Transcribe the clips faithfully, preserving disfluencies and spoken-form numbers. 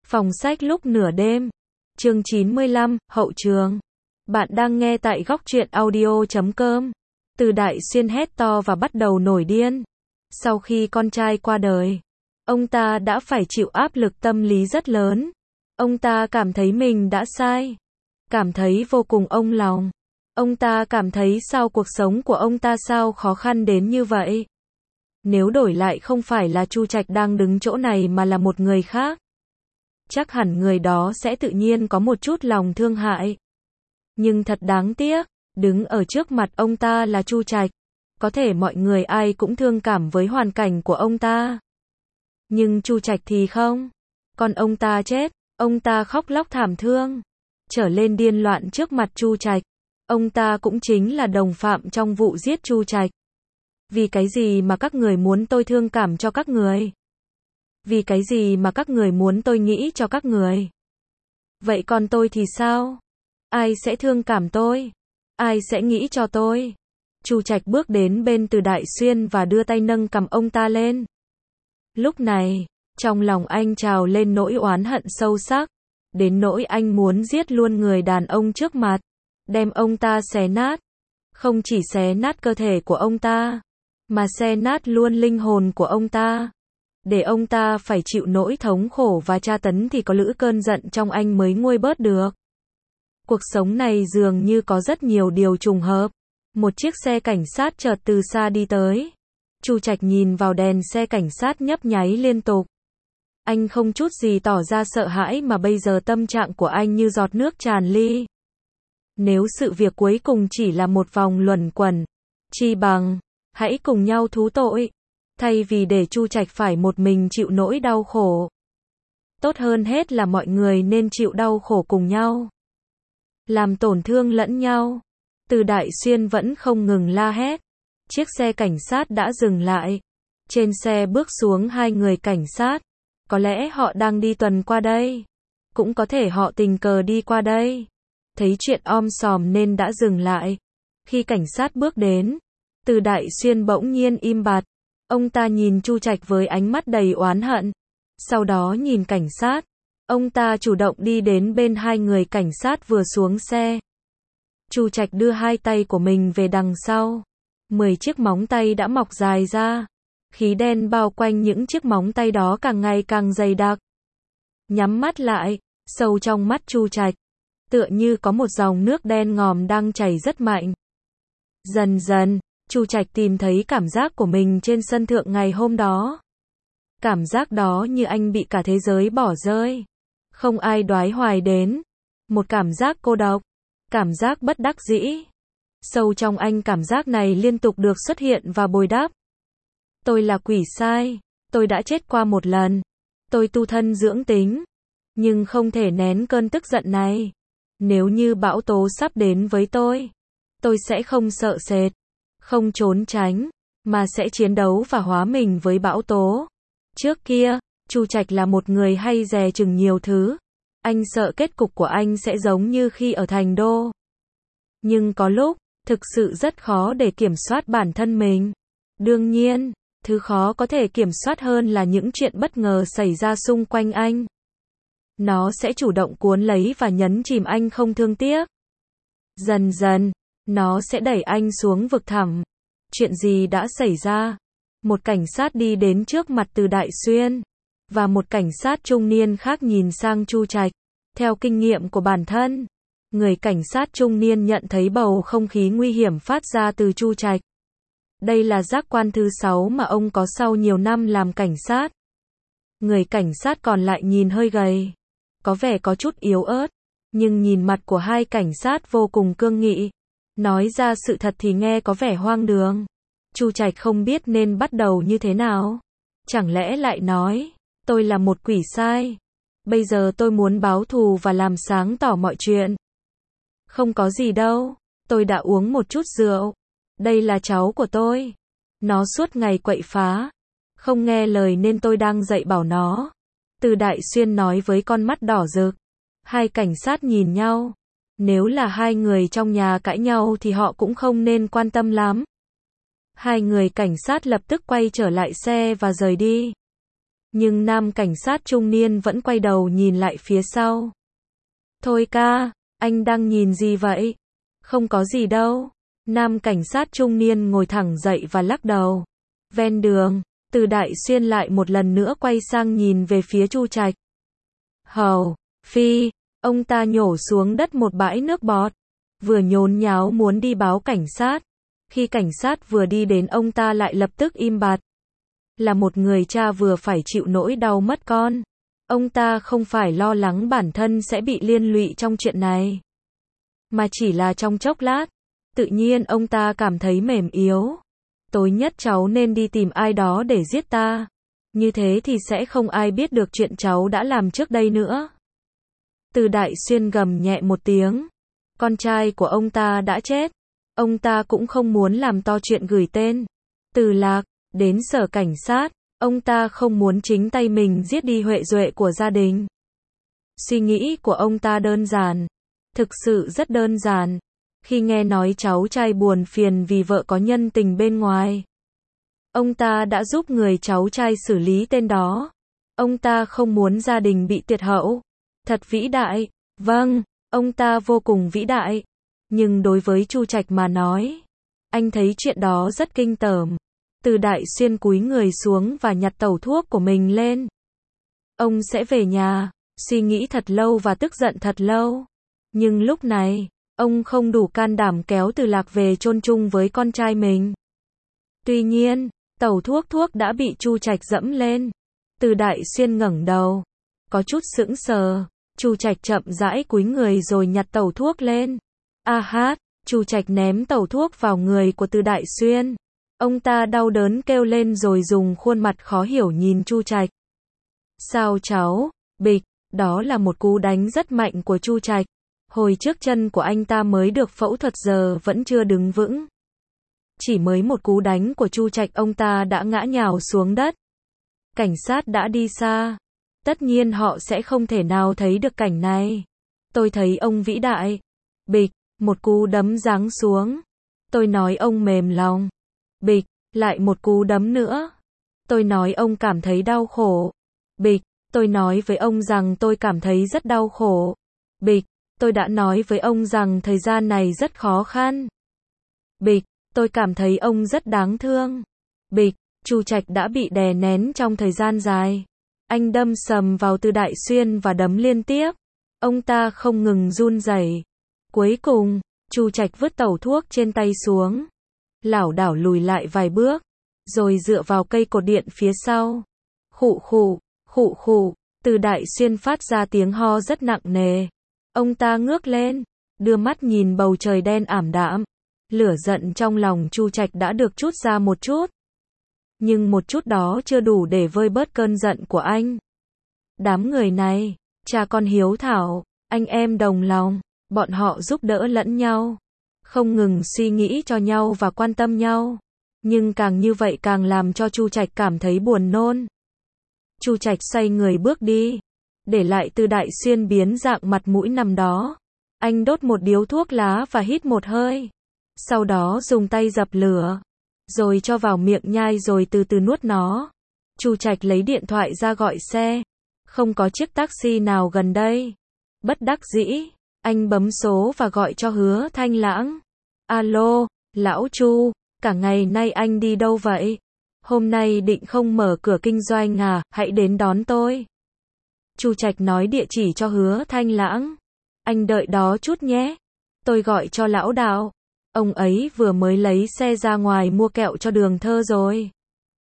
Phòng sách lúc nửa đêm. Chương chín mươi lăm, hậu trường. Bạn đang nghe tại góc truyện audio chấm com. Từ Đại Xuyên hét to và bắt đầu nổi điên. Sau khi con trai qua đời, ông ta đã phải chịu áp lực tâm lý rất lớn. Ông ta cảm thấy mình đã sai. Cảm thấy vô cùng ông lòng. Ông ta cảm thấy sao cuộc sống của ông ta sao khó khăn đến như vậy. Nếu đổi lại không phải là Chu Trạch đang đứng chỗ này mà là một người khác, chắc hẳn người đó sẽ tự nhiên có một chút lòng thương hại. Nhưng thật đáng tiếc, đứng ở trước mặt ông ta là Chu Trạch. Có thể mọi người ai cũng thương cảm với hoàn cảnh của ông ta. Nhưng Chu Trạch thì không. Còn ông ta chết, ông ta khóc lóc thảm thương, trở lên điên loạn trước mặt Chu Trạch. Ông ta cũng chính là đồng phạm trong vụ giết Chu Trạch. Vì cái gì mà các người muốn tôi thương cảm cho các người? Vì cái gì mà các người muốn tôi nghĩ cho các người? Vậy còn tôi thì sao? Ai sẽ thương cảm tôi? Ai sẽ nghĩ cho tôi? Chu Trạch bước đến bên Từ Đại Xuyên và đưa tay nâng cằm ông ta lên. Lúc này, trong lòng anh trào lên nỗi oán hận sâu sắc, đến nỗi anh muốn giết luôn người đàn ông trước mặt, đem ông ta xé nát. Không chỉ xé nát cơ thể của ông ta, mà xé nát luôn linh hồn của ông ta. Để ông ta phải chịu nỗi thống khổ và tra tấn thì có lữ cơn giận trong anh mới nguôi bớt được. Cuộc sống này dường như có rất nhiều điều trùng hợp. Một chiếc xe cảnh sát chợt từ xa đi tới. Chu Trạch nhìn vào đèn xe cảnh sát nhấp nháy liên tục. Anh không chút gì tỏ ra sợ hãi mà bây giờ tâm trạng của anh như giọt nước tràn ly. Nếu sự việc cuối cùng chỉ là một vòng luẩn quẩn, chi bằng hãy cùng nhau thú tội, thay vì để Chu Trạch phải một mình chịu nỗi đau khổ. Tốt hơn hết là mọi người nên chịu đau khổ cùng nhau, làm tổn thương lẫn nhau. Từ Đại Xuyên vẫn không ngừng la hét. Chiếc xe cảnh sát đã dừng lại. Trên xe bước xuống hai người cảnh sát. Có lẽ họ đang đi tuần qua đây. Cũng có thể họ tình cờ đi qua đây. Thấy chuyện om sòm nên đã dừng lại. Khi cảnh sát bước đến, Từ Đại Xuyên bỗng nhiên im bặt. Ông ta nhìn Chu Trạch với ánh mắt đầy oán hận. Sau đó nhìn cảnh sát. Ông ta chủ động đi đến bên hai người cảnh sát vừa xuống xe. Chu Trạch đưa hai tay của mình về đằng sau. Mười chiếc móng tay đã mọc dài ra. Khí đen bao quanh những chiếc móng tay đó càng ngày càng dày đặc. Nhắm mắt lại, sâu trong mắt Chu Trạch, tựa như có một dòng nước đen ngòm đang chảy rất mạnh. Dần dần, Chu Trạch tìm thấy cảm giác của mình trên sân thượng ngày hôm đó. Cảm giác đó như anh bị cả thế giới bỏ rơi. Không ai đoái hoài đến. Một cảm giác cô độc. Cảm giác bất đắc dĩ. Sâu trong anh cảm giác này liên tục được xuất hiện và bồi đắp. Tôi là quỷ sai. Tôi đã chết qua một lần. Tôi tu thân dưỡng tính. Nhưng không thể nén cơn tức giận này. Nếu như bão tố sắp đến với tôi, tôi sẽ không sợ sệt, không trốn tránh, mà sẽ chiến đấu và hóa mình với bão tố. Trước kia, Chu Trạch là một người hay dè chừng nhiều thứ. Anh sợ kết cục của anh sẽ giống như khi ở thành đô. Nhưng có lúc, thực sự rất khó để kiểm soát bản thân mình. Đương nhiên, thứ khó có thể kiểm soát hơn là những chuyện bất ngờ xảy ra xung quanh anh. Nó sẽ chủ động cuốn lấy và nhấn chìm anh không thương tiếc. Dần dần, nó sẽ đẩy anh xuống vực thẳm. Chuyện gì đã xảy ra? Một cảnh sát đi đến trước mặt Từ Đại Xuyên, và một cảnh sát trung niên khác nhìn sang Chu Trạch. Theo kinh nghiệm của bản thân, người cảnh sát trung niên nhận thấy bầu không khí nguy hiểm phát ra từ Chu Trạch. Đây là giác quan thứ sáu mà ông có sau nhiều năm làm cảnh sát. Người cảnh sát còn lại nhìn hơi gầy, có vẻ có chút yếu ớt, nhưng nhìn mặt của hai cảnh sát vô cùng cương nghị. Nói ra sự thật thì nghe có vẻ hoang đường. Chu Trạch không biết nên bắt đầu như thế nào. Chẳng lẽ lại nói, tôi là một quỷ sai. Bây giờ tôi muốn báo thù và làm sáng tỏ mọi chuyện. Không có gì đâu, tôi đã uống một chút rượu. Đây là cháu của tôi. Nó suốt ngày quậy phá, không nghe lời nên tôi đang dạy bảo nó. Từ Đại Xuyên nói với con mắt đỏ rực. Hai cảnh sát nhìn nhau. Nếu là hai người trong nhà cãi nhau thì họ cũng không nên quan tâm lắm. Hai người cảnh sát lập tức quay trở lại xe và rời đi. Nhưng nam cảnh sát trung niên vẫn quay đầu nhìn lại phía sau. Thôi ca, anh đang nhìn gì vậy? Không có gì đâu. Nam cảnh sát trung niên ngồi thẳng dậy và lắc đầu. Ven đường, Từ Đại Xuyên lại một lần nữa quay sang nhìn về phía Chu Trạch. Hầu, Phi, ông ta nhổ xuống đất một bãi nước bọt. Vừa nhốn nháo muốn đi báo cảnh sát. Khi cảnh sát vừa đi đến ông ta lại lập tức im bặt. Là một người cha vừa phải chịu nỗi đau mất con. Ông ta không phải lo lắng bản thân sẽ bị liên lụy trong chuyện này. Mà chỉ là trong chốc lát. Tự nhiên ông ta cảm thấy mềm yếu. Tối nhất cháu nên đi tìm ai đó để giết ta. Như thế thì sẽ không ai biết được chuyện cháu đã làm trước đây nữa. Từ Đại Xuyên gầm nhẹ một tiếng. Con trai của ông ta đã chết. Ông ta cũng không muốn làm to chuyện gửi tên Từ Lạc đến sở cảnh sát. Ông ta không muốn chính tay mình giết đi huệ duệ của gia đình. Suy nghĩ của ông ta đơn giản. Thực sự rất đơn giản. Khi nghe nói cháu trai buồn phiền vì vợ có nhân tình bên ngoài, ông ta đã giúp người cháu trai xử lý tên đó. Ông ta không muốn gia đình bị tuyệt hậu. Thật vĩ đại. Vâng, ông ta vô cùng vĩ đại. Nhưng đối với Chu Trạch mà nói, anh thấy chuyện đó rất kinh tởm. Từ Đại Xuyên cúi người xuống và nhặt tẩu thuốc của mình lên. Ông sẽ về nhà, suy nghĩ thật lâu và tức giận thật lâu. Nhưng lúc này, ông không đủ can đảm kéo Từ Lạc về chôn chung với con trai mình. Tuy nhiên, tẩu thuốc thuốc đã bị Chu Trạch dẫm lên. Từ Đại Xuyên ngẩng đầu, có chút sững sờ. Chu Trạch chậm rãi cúi người rồi nhặt tẩu thuốc lên. A hát, Chu Trạch ném tẩu thuốc vào người của Từ Đại Xuyên. Ông ta đau đớn kêu lên rồi dùng khuôn mặt khó hiểu nhìn Chu Trạch. Sao cháu? Bịch, đó là một cú đánh rất mạnh của Chu Trạch. Hồi trước chân của anh ta mới được phẫu thuật giờ vẫn chưa đứng vững. Chỉ mới một cú đánh của Chu Trạch ông ta đã ngã nhào xuống đất. Cảnh sát đã đi xa. Tất nhiên họ sẽ không thể nào thấy được cảnh này. Tôi thấy ông vĩ đại. Bịch, một cú đấm giáng xuống. Tôi nói ông mềm lòng. Bịch, lại một cú đấm nữa. Tôi nói ông cảm thấy đau khổ. Bịch, tôi nói với ông rằng tôi cảm thấy rất đau khổ. Bịch, tôi đã nói với ông rằng thời gian này rất khó khăn. Bịch, tôi cảm thấy ông rất đáng thương. Bịch, Chu Trạch đã bị đè nén trong thời gian dài. Anh đâm sầm vào Từ Đại Xuyên và đấm liên tiếp. Ông ta không ngừng run rẩy. Cuối cùng, Chu Trạch vứt tẩu thuốc trên tay xuống. Lảo đảo lùi lại vài bước. Rồi dựa vào cây cột điện phía sau. Khụ khụ, khụ khụ. Từ Đại Xuyên phát ra tiếng ho rất nặng nề. Ông ta ngước lên, đưa mắt nhìn bầu trời đen ảm đạm. Lửa giận trong lòng Chu Trạch đã được trút ra một chút. Nhưng một chút đó chưa đủ để vơi bớt cơn giận của anh. Đám người này, cha con hiếu thảo, anh em đồng lòng, bọn họ giúp đỡ lẫn nhau. Không ngừng suy nghĩ cho nhau và quan tâm nhau. Nhưng càng như vậy càng làm cho Chu Trạch cảm thấy buồn nôn. Chu Trạch xoay người bước đi. Để lại Từ Đại Xuyên biến dạng mặt mũi nằm đó. Anh đốt một điếu thuốc lá và hít một hơi. Sau đó dùng tay dập lửa. Rồi cho vào miệng nhai rồi từ từ nuốt nó. Chu Trạch lấy điện thoại ra gọi xe. Không có chiếc taxi nào gần đây. Bất đắc dĩ, anh bấm số và gọi cho Hứa Thanh Lãng. Alo, lão Chu, cả ngày nay anh đi đâu vậy? Hôm nay định không mở cửa kinh doanh à, hãy đến đón tôi. Chu Trạch nói địa chỉ cho Hứa Thanh Lãng. Anh đợi đó chút nhé. Tôi gọi cho lão Đạo. Ông ấy vừa mới lấy xe ra ngoài mua kẹo cho Đường Thơ rồi.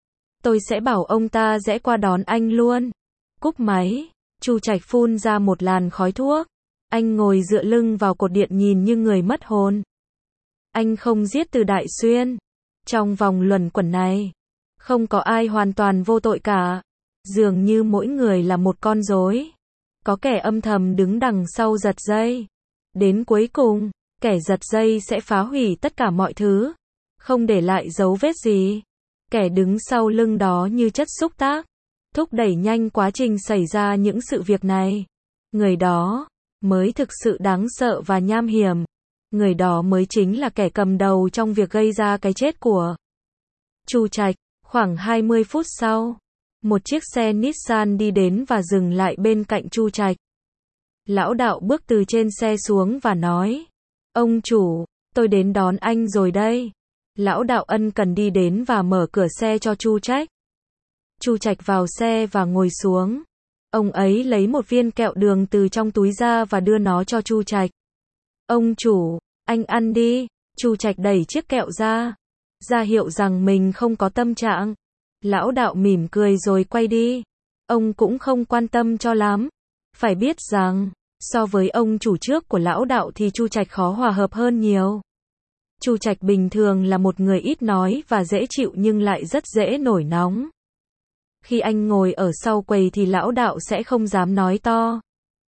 Tôi sẽ bảo ông ta rẽ qua đón anh luôn. Cúp máy, Chu Trạch phun ra một làn khói thuốc. Anh ngồi dựa lưng vào cột điện nhìn như người mất hồn. Anh không giết Từ Đại Xuyên. Trong vòng luẩn quẩn này, không có ai hoàn toàn vô tội cả. Dường như mỗi người là một con rối. Có kẻ âm thầm đứng đằng sau giật dây. Đến cuối cùng, kẻ giật dây sẽ phá hủy tất cả mọi thứ. Không để lại dấu vết gì. Kẻ đứng sau lưng đó như chất xúc tác. Thúc đẩy nhanh quá trình xảy ra những sự việc này. Người đó mới thực sự đáng sợ và nham hiểm. Người đó mới chính là kẻ cầm đầu trong việc gây ra cái chết của Chu Trạch. Khoảng hai mươi phút sau, một chiếc xe Nissan đi đến và dừng lại bên cạnh Chu Trạch. Lão đạo bước từ trên xe xuống và nói, ông chủ, tôi đến đón anh rồi đây. Lão đạo ân cần đi đến và mở cửa xe cho Chu Trạch. Chu Trạch vào xe và ngồi xuống. Ông ấy lấy một viên kẹo đường từ trong túi ra và đưa nó cho Chu Trạch. Ông chủ, anh ăn đi. Chu Trạch đẩy chiếc kẹo ra, ra hiệu rằng mình không có tâm trạng. Lão đạo mỉm cười rồi quay đi. Ông cũng không quan tâm cho lắm. Phải biết rằng, so với ông chủ trước của lão đạo thì Chu Trạch khó hòa hợp hơn nhiều. Chu Trạch bình thường là một người ít nói và dễ chịu nhưng lại rất dễ nổi nóng. Khi anh ngồi ở sau quầy thì lão đạo sẽ không dám nói to.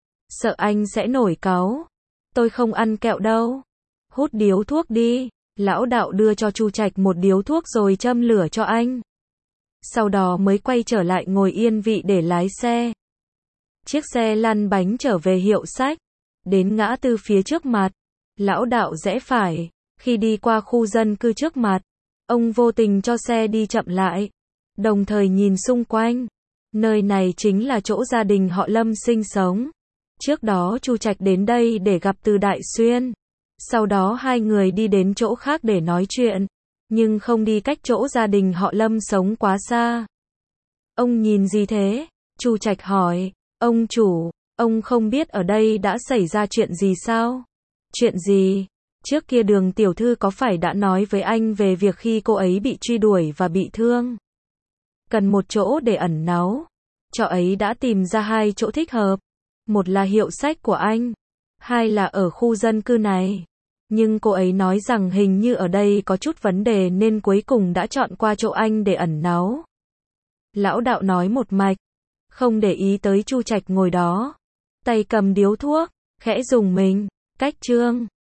Sợ anh sẽ nổi cáu. Tôi không ăn kẹo đâu. Hút điếu thuốc đi. Lão đạo đưa cho Chu Trạch một điếu thuốc rồi châm lửa cho anh. Sau đó mới quay trở lại ngồi yên vị để lái xe. Chiếc xe lăn bánh trở về hiệu sách. Đến ngã tư phía trước mặt. Lão đạo rẽ phải. Khi đi qua khu dân cư trước mặt, ông vô tình cho xe đi chậm lại. Đồng thời nhìn xung quanh. Nơi này chính là chỗ gia đình họ Lâm sinh sống. Trước đó Chu Trạch đến đây để gặp Từ Đại Xuyên. Sau đó hai người đi đến chỗ khác để nói chuyện. Nhưng không đi cách chỗ gia đình họ Lâm sống quá xa. Ông nhìn gì thế? Chu Trạch hỏi. Ông chủ, ông không biết ở đây đã xảy ra chuyện gì sao? Chuyện gì? Trước kia Đường tiểu thư có phải đã nói với anh về việc khi cô ấy bị truy đuổi và bị thương? Cần một chỗ để ẩn náu. Cho ấy đã tìm ra hai chỗ thích hợp. Một là hiệu sách của anh. Hai là ở khu dân cư này. Nhưng cô ấy nói rằng hình như ở đây có chút vấn đề nên cuối cùng đã chọn qua chỗ anh để ẩn náu. Lão đạo nói một mạch. Không để ý tới Chu Trạch ngồi đó. Tay cầm điếu thuốc. Khẽ dùng mình. Cách chương.